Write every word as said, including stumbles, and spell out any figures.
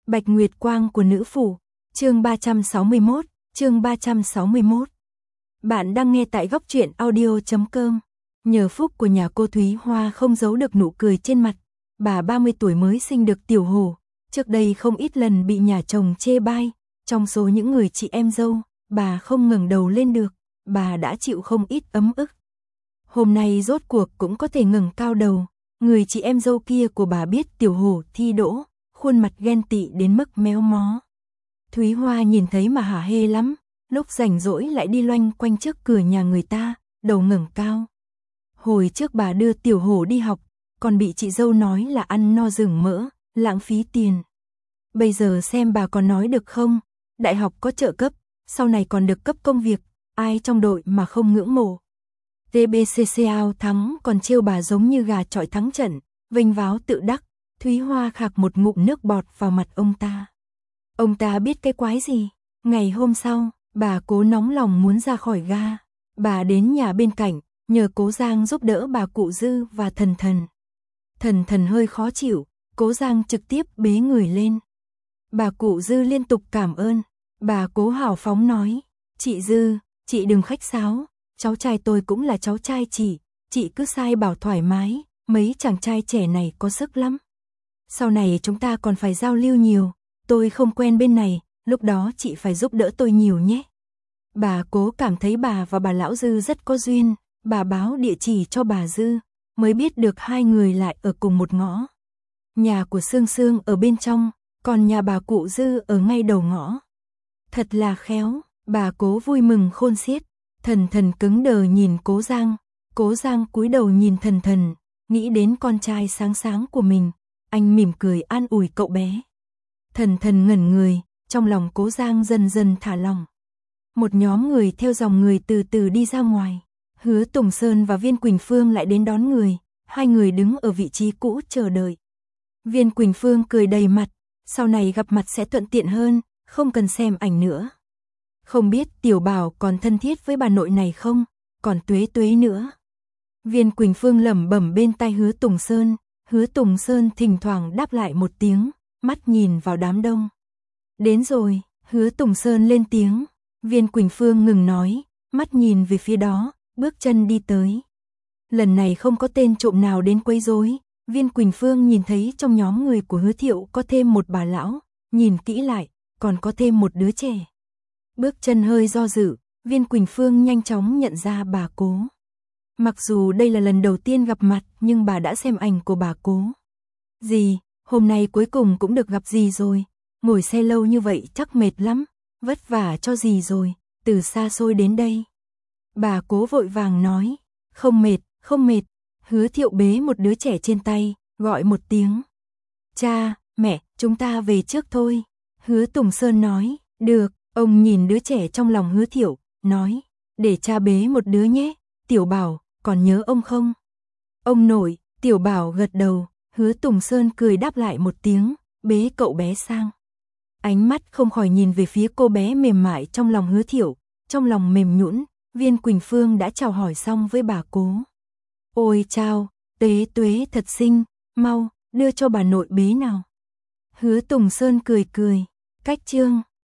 Bạch Nguyệt Quang của nữ phủ, chương ba trăm sáu mươi mốt, chương ba trăm sáu mươi mốt. Bạn đang nghe tại góc truyện audio chấm com. Nhờ phúc của nhà cô Thúy Hoa không giấu được nụ cười trên mặt, bà ba mươi tuổi mới sinh được tiểu hổ, trước đây không ít lần bị nhà chồng chê bai, trong số những người chị em dâu, bà không ngẩng đầu lên được, bà đã chịu không ít ấm ức. Hôm nay rốt cuộc cũng có thể ngẩng cao đầu, người chị em dâu kia của bà biết tiểu hổ thi đỗ, khuôn mặt ghen tị đến mức méo mó. Thúy Hoa nhìn thấy mà hả hê lắm, lúc rảnh rỗi lại đi loanh quanh trước cửa nhà người ta, đầu ngẩng cao. Hồi trước bà đưa tiểu hổ đi học, còn bị chị dâu nói là ăn no rừng mỡ, lãng phí tiền. Bây giờ xem bà còn nói được không, đại học có trợ cấp, sau này còn được cấp công việc, ai trong đội mà không ngưỡng mộ. tê bê xê xê ao thắng còn trêu bà giống như gà chọi thắng trận, vênh váo tự đắc. Thúy Hoa khạc một ngụm nước bọt vào mặt ông ta. Ông ta biết cái quái gì? Ngày hôm sau, bà Cố nóng lòng muốn ra khỏi ga. Bà đến nhà bên cạnh, nhờ Cố Giang giúp đỡ bà cụ Dư và Thần Thần. Thần Thần hơi khó chịu, Cố Giang trực tiếp bế người lên. Bà cụ Dư liên tục cảm ơn. Bà Cố hào phóng nói, chị Dư, chị đừng khách sáo, cháu trai tôi cũng là cháu trai chị, chị cứ sai bảo thoải mái, mấy chàng trai trẻ này có sức lắm. Sau này chúng ta còn phải giao lưu nhiều, tôi không quen bên này, lúc đó chị phải giúp đỡ tôi nhiều nhé. Bà Cố cảm thấy bà và bà lão Dư rất có duyên, bà báo địa chỉ cho bà Dư, mới biết được hai người lại ở cùng một ngõ. Nhà của Sương Sương ở bên trong, còn nhà bà cụ Dư ở ngay đầu ngõ. Thật là khéo, bà Cố vui mừng khôn xiết. Thần Thần cứng đờ nhìn Cố Giang, Cố Giang cúi đầu nhìn Thần Thần, nghĩ đến con trai sáng sáng của mình. Anh mỉm cười an ủi cậu bé. Thần Thần ngẩn người, trong lòng Cố Giang dần dần thả lỏng. Một nhóm người theo dòng người từ từ đi ra ngoài. Hứa Tùng Sơn và Viên Quỳnh Phương lại đến đón người. Hai người đứng ở vị trí cũ chờ đợi. Viên Quỳnh Phương cười đầy mặt. Sau này gặp mặt sẽ thuận tiện hơn, không cần xem ảnh nữa. Không biết Tiểu Bảo còn thân thiết với bà nội này không, còn Tuế Tuế nữa. Viên Quỳnh Phương lẩm bẩm bên tai Hứa Tùng Sơn. Hứa Tùng Sơn thỉnh thoảng đáp lại một tiếng, mắt nhìn vào đám đông. Đến rồi, Hứa Tùng Sơn lên tiếng. Viên Quỳnh Phương ngừng nói, mắt nhìn về phía đó, bước chân đi tới. Lần này không có tên trộm nào đến quấy rối. Viên Quỳnh Phương nhìn thấy trong nhóm người của Hứa Thiệu có thêm một bà lão, nhìn kỹ lại, còn có thêm một đứa trẻ. Bước chân hơi do dự, Viên Quỳnh Phương nhanh chóng nhận ra bà Cố. Mặc dù đây là lần đầu tiên gặp mặt, nhưng bà đã xem ảnh của bà Cố. Dì, hôm nay cuối cùng cũng được gặp dì rồi, ngồi xe lâu như vậy chắc mệt lắm, vất vả cho dì rồi, từ xa xôi đến đây. Bà Cố vội vàng nói, không mệt, không mệt. Hứa Thiệu bế một đứa trẻ trên tay, gọi một tiếng. Cha, mẹ, chúng ta về trước thôi. Hứa Tùng Sơn nói, được, ông nhìn đứa trẻ trong lòng Hứa Thiệu, nói, để cha bế một đứa nhé, Tiểu Bảo, còn nhớ ông không? Ông nội, Tiểu Bảo gật đầu, Hứa Tùng Sơn cười đáp lại một tiếng, bế cậu bé sang. Ánh mắt không khỏi nhìn về phía cô bé mềm mại trong lòng Hứa Thiệu, trong lòng mềm nhũn. Viên Quỳnh Phương đã chào hỏi xong với bà Cố. Ôi chao, Tế Tuế thật xinh, mau, đưa cho bà nội bế nào. Hứa Tùng Sơn cười cười, cách chương.